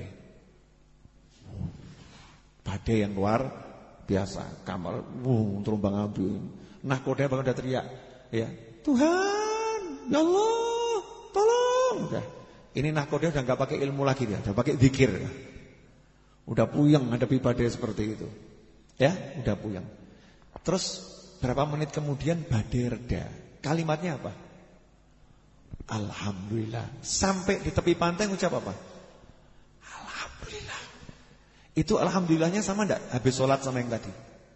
Badai yang luar biasa. Kapal, wuh, terombang ambing. Nah, kodenya bakal udah teriak, ya Tuhan, ya Allah, tolong. Udah. Ini nahkoda udah nggak pakai ilmu lagi dia, udah pakai zikir. Udah puyeng hadapi badai seperti itu. Ya, udah puyeng. Terus berapa menit kemudian badai reda. Kalimatnya apa? Alhamdulillah. Sampai di tepi pantai ngucap apa? Alhamdulillah. Itu alhamdulillahnya sama enggak habis sholat sama yang tadi?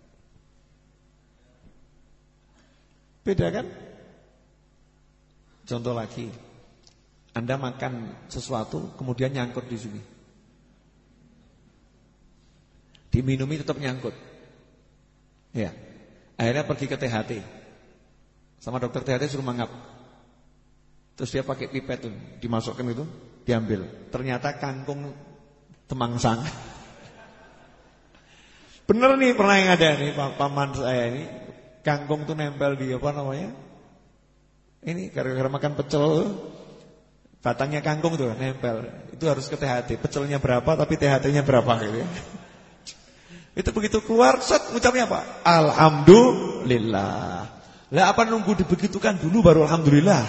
Beda kan? Contoh lagi. Anda makan sesuatu kemudian nyangkut di sini. Diminumi tetap nyangkut. Ya. Akhirnya pergi ke T H T. Sama dokter T H T suruh mangap. Terus dia pakai pipet tuh, dimasukkan itu, diambil. Ternyata kangkung temangsang. Bener nih pernah yang ada nih paman saya ini, kangkung tuh nempel di apa namanya? Ini gara-gara makan pecel, batangnya kangkung tuh nempel. Itu harus ke T H T. Pecelnya berapa tapi T H T-nya berapa gitu ya. Itu begitu keluar, set ucapnya apa? Alhamdulillah. Lah apa nunggu dibegitukan dulu baru alhamdulillah?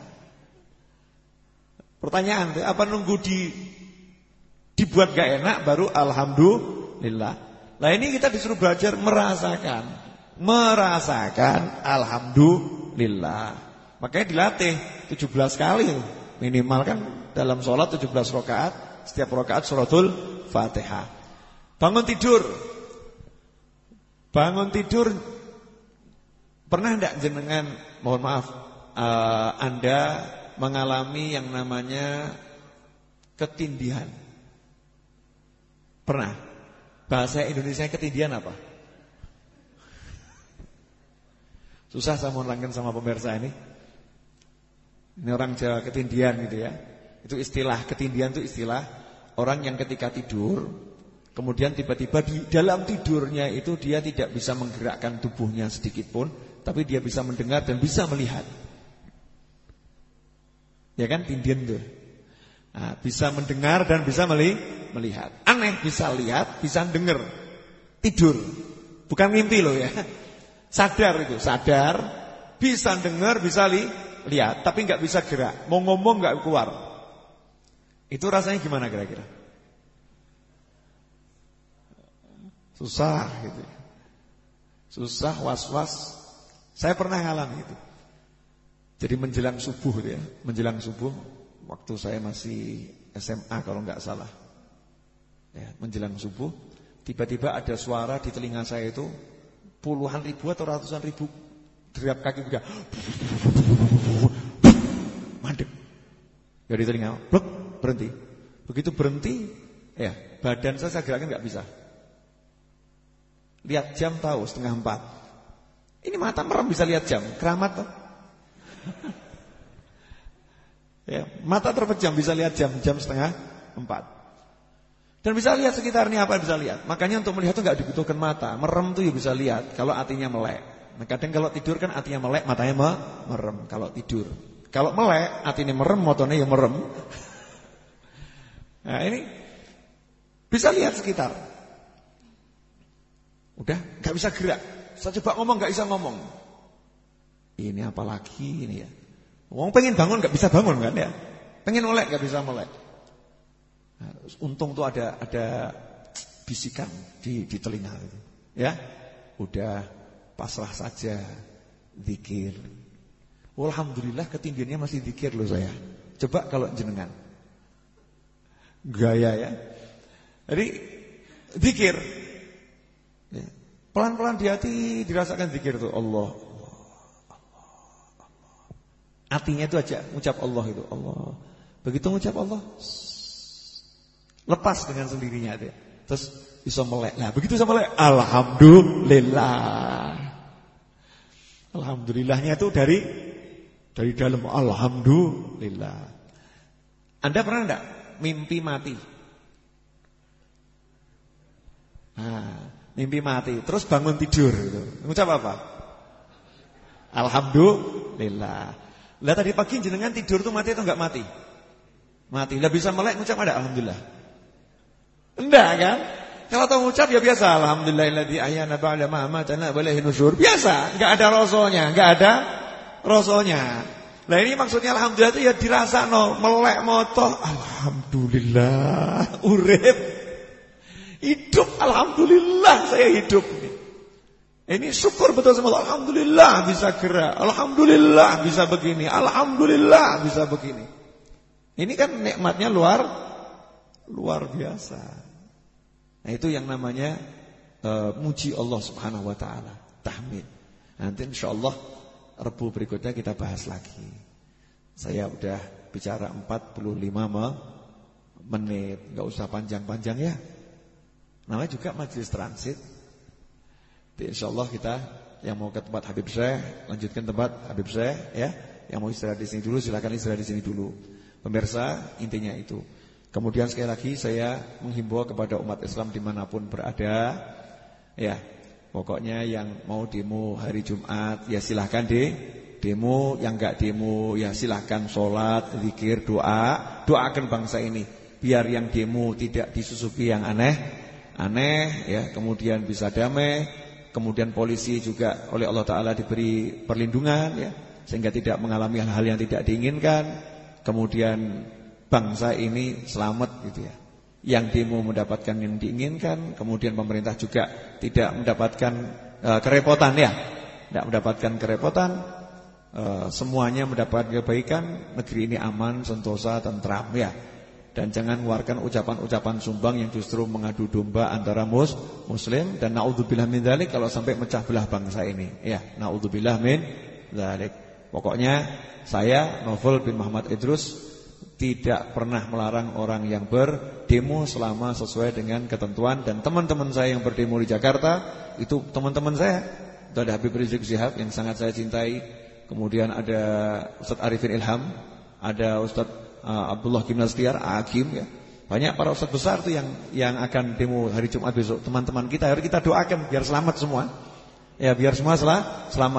Pertanyaan, apa nunggu di dibuat gak enak baru alhamdulillah? Lah ini kita disuruh belajar merasakan, merasakan alhamdulillah. Makanya dilatih tujuh belas kali minimal kan dalam sholat tujuh belas rakaat, setiap rakaat suratul Fatihah. Bangun tidur. Bangun tidur. Pernah enggak jenengan, mohon maaf, uh, Anda mengalami yang namanya ketindihan? Pernah? Bahasa Indonesia ketindihan apa? Susah saya mau nerangkan sama pemirsa ini. Ini orang Jawa ketindihan gitu ya. Itu istilah, ketindihan itu istilah orang yang ketika tidur kemudian tiba-tiba di dalam tidurnya itu dia tidak bisa menggerakkan tubuhnya sedikit pun tapi dia bisa mendengar dan bisa melihat. Ya kan, tindian tuh. Nah, bisa mendengar dan bisa melihat. Aneh, bisa lihat, bisa dengar. Tidur. Bukan mimpi loh ya. Sadar itu, sadar, bisa dengar, bisa li, lihat, tapi nggak bisa gerak. Mau ngomong nggak keluar. Itu rasanya gimana kira-kira? Susah gitu. Susah, was-was. Saya pernah ngalami itu. Jadi menjelang subuh ya, menjelang subuh waktu saya masih S M A kalau nggak salah. Ya, menjelang subuh tiba-tiba ada suara di telinga saya itu puluhan ribu atau ratusan ribu derap kaki kuda. Mandek. Ya di telinga, blok, berhenti. Begitu berhenti, ya badan saya, saya gerakan nggak bisa. Lihat jam tahu setengah empat. Ini mata merem bisa lihat jam, keramat toh. Ya, mata terpejam bisa lihat jam, jam setengah empat. Dan bisa lihat sekitarnya apa bisa lihat. Makanya untuk melihat itu nggak dibutuhkan mata. Merem tuh ya bisa lihat kalau hatinya melek. Nah, kadang kalau tidur kan hatinya melek, matanya merem kalau tidur. Kalau melek, hatinya merem, motone ya merem. Nah, ini bisa lihat sekitar. Udah nggak bisa gerak. Saya coba ngomong nggak bisa ngomong. Ini apalagi ini ya. Wong pengen bangun nggak bisa bangun kan ya. Pengen melek nggak bisa melek. Nah, untung tuh ada ada bisikan di di telinga itu. Ya. Udah pasrah saja, zikir. Alhamdulillah ketinggiannya masih zikir loh saya. Coba kalau jenengan. Gaya ya. Jadi zikir. Ya. Pelan-pelan di hati dirasakan zikir tuh Allah. Artinya itu aja ucap Allah itu Allah. Begitu ucap Allah lepas dengan sendirinya dia. Terus bisa melek. Nah, begitu sama melek, alhamdulillah. Alhamdulillahnya itu dari dari dalam alhamdulillah. Anda pernah enggak mimpi mati? Nah, mimpi mati, terus bangun tidur gitu. Ngucap apa? Alhamdulillah. Lah tadi pagi jenengan tidur tuh mati atau enggak mati? Mati. Lah bisa melek ngucap ada alhamdulillah? Enggak kan? Kalau tahu ngucap ya biasa alhamdulillahilladzi ahyana ba'da ma amatana wa ilaihi nusyur. Biasa, enggak ada rasanya, enggak ada rasanya. Lah ini maksudnya alhamdulillah itu ya dirasakno, melek moto alhamdulillah urip. Hidup alhamdulillah saya hidup. Ini syukur betul sama Allah. Alhamdulillah bisa gerak. Alhamdulillah bisa begini. Alhamdulillah bisa begini. Ini kan nikmatnya luar luar biasa. Nah, itu yang namanya uh, muji Allah Subhanahu wa taala, tahmid. Nanti insyaallah Rabu berikutnya kita bahas lagi. Saya udah bicara empat puluh lima menit, enggak usah panjang-panjang ya. Namanya juga majelis transit. InsyaAllah kita yang mau ke tempat Habib Syekh, lanjutkan tempat Habib Syekh ya. Yang mau istirahat di sini dulu silakan istirahat di sini dulu. Pemirsa, intinya itu. Kemudian sekali lagi saya menghimbau kepada umat Islam dimanapun berada, ya pokoknya yang mau demo hari Jumat ya silahkan deh demo, yang enggak demo ya silahkan sholat, zikir, doa, doakan bangsa ini biar yang demo tidak disusupi yang aneh-aneh ya, kemudian bisa damai. Kemudian polisi juga oleh Allah Ta'ala diberi perlindungan ya, sehingga tidak mengalami hal-hal yang tidak diinginkan. Kemudian bangsa ini selamat gitu ya. Yang demo mendapatkan yang diinginkan. Kemudian pemerintah juga tidak mendapatkan uh, kerepotan ya, tidak mendapatkan kerepotan. uh, Semuanya mendapat kebaikan. Negeri ini aman, sentosa, tentram ya. Dan jangan mengeluarkan ucapan-ucapan sumbang yang justru mengadu domba antara mus, muslim. Dan na'udzubillah min dzalik, kalau sampai mecah belah bangsa ini ya, na'udzubillah min dzalik. Pokoknya saya Novel bin Muhammad Idrus tidak pernah melarang orang yang berdemo selama sesuai dengan ketentuan. Dan teman-teman saya yang berdemo di Jakarta itu teman-teman saya. Itu ada Habib Rizik Syihab yang sangat saya cintai. Kemudian ada Ustaz Arifin Ilham, ada Ustaz Uh, Abdullah Gimnastiar, Hakim ya. Banyak para ustaz besar tuh yang yang akan demo hari Jumat besok. Teman-teman kita harus kita doakan biar selamat semua. Ya biar semua sel- selamat.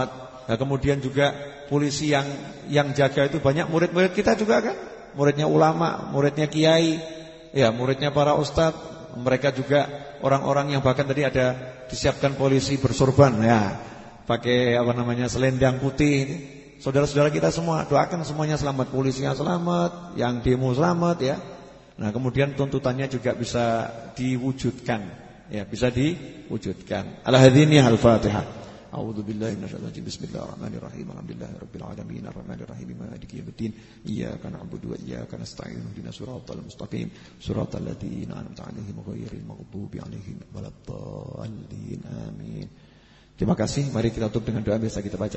Nah, kemudian juga polisi yang yang jaga itu banyak murid-murid kita juga kan. Muridnya ulama, muridnya kiai, ya muridnya para ustadz. Mereka juga orang-orang yang bahkan tadi ada disiapkan polisi bersorban ya, pakai apa namanya selendang putih. Saudara-saudara kita semua doakan semuanya selamat, polisinya selamat, yang demo selamat ya. Nah, kemudian tuntutannya juga bisa diwujudkan, ya bisa diwujudkan. Al-hadhiniyah al-Fatihah. A'udzu billahi minasyaitonir rajim. Bismillahirrahmanirrahim. Alhamdulillahirabbil alamin arrahmanirrahim maliki yaumiddin. Iyyaka na'budu wa iyyaka nasta'in. Ihdinas siratal mustaqim. Siratal ladzina an'amta 'alaihim ghairil maghdubi 'alaihim waladdallin. Amin. Terima kasih. Mari kita tutup dengan doa biasa kita baca.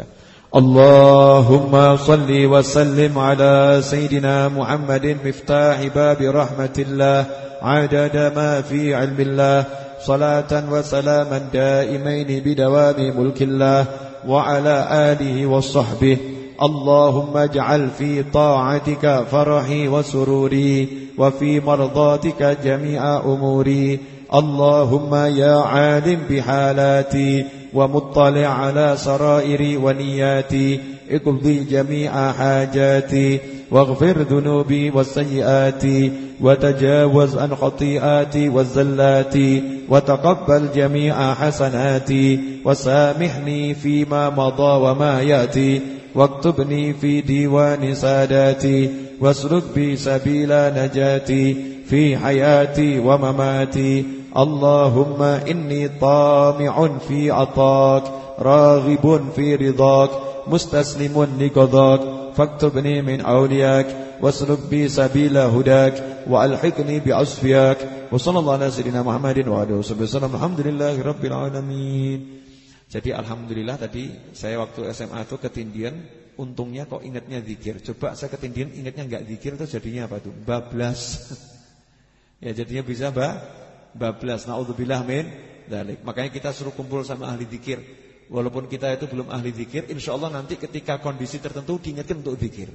Allahumma salli wa sallim ala sayyidina Muhammadin miftahi babi rahmatillah 'adada ma fi 'ilmillah. صلاة وسلاما دائمين بدوام ملك الله وعلى آله وصحبه. اللهم اجعل في طاعتك فرحي وسروري وفي مرضاتك جميع أموري. اللهم يا عالم بحالاتي ومطلع على سرائري ونياتي اقضي جميع حاجاتي واغفر ذنوبي والسيئات وتجاوز عن خطيئاتي والزلات وتقبل جميع حسناتي وسامحني فيما مضى وما يأتي واكتبني في ديوان ساداتي واسلك بي سبيل نجاتي في حياتي ومماتي. اللهم إني طامع في عطاك راغب في رضاك مستسلم لقضاك فاكتبني من أولياك واسلك بي سبيل هداك وألحقني بعصفياك. وصلى الله على سيدنا محمد وعلى آله وسلم. Alhamdulillahi rabbil alamin. Jadi alhamdulillah tadi saya waktu S M A itu ketindian, untungnya kok ingatnya zikir. Coba saya ketindian ingatnya enggak zikir, itu jadinya apa tuh? Bablas. Ya jadinya bisa ba bablas. Naudzubillah min dzalik. Makanya kita suruh kumpul sama ahli zikir. Walaupun kita itu belum ahli zikir, insyaallah nanti ketika kondisi tertentu diingatkan untuk zikir.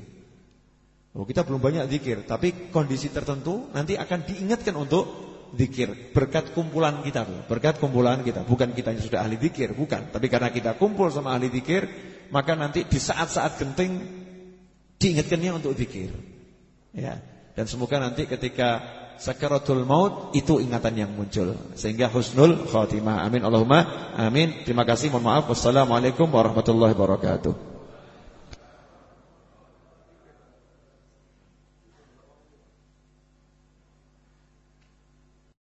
Oh, kita belum banyak zikir, tapi kondisi tertentu nanti akan diingatkan untuk zikir. Berkat kumpulan kita tuh, berkat kumpulan kita. Bukan kita yang sudah ahli zikir, bukan. Tapi karena kita kumpul sama ahli zikir, maka nanti di saat-saat genting diingatkannya untuk zikir. Ya. Dan semoga nanti ketika sakaratul maut itu ingatan yang muncul sehingga husnul khatimah. Amin Allahumma amin. Terima kasih, mohon maaf. Wassalamualaikum warahmatullahi wabarakatuh.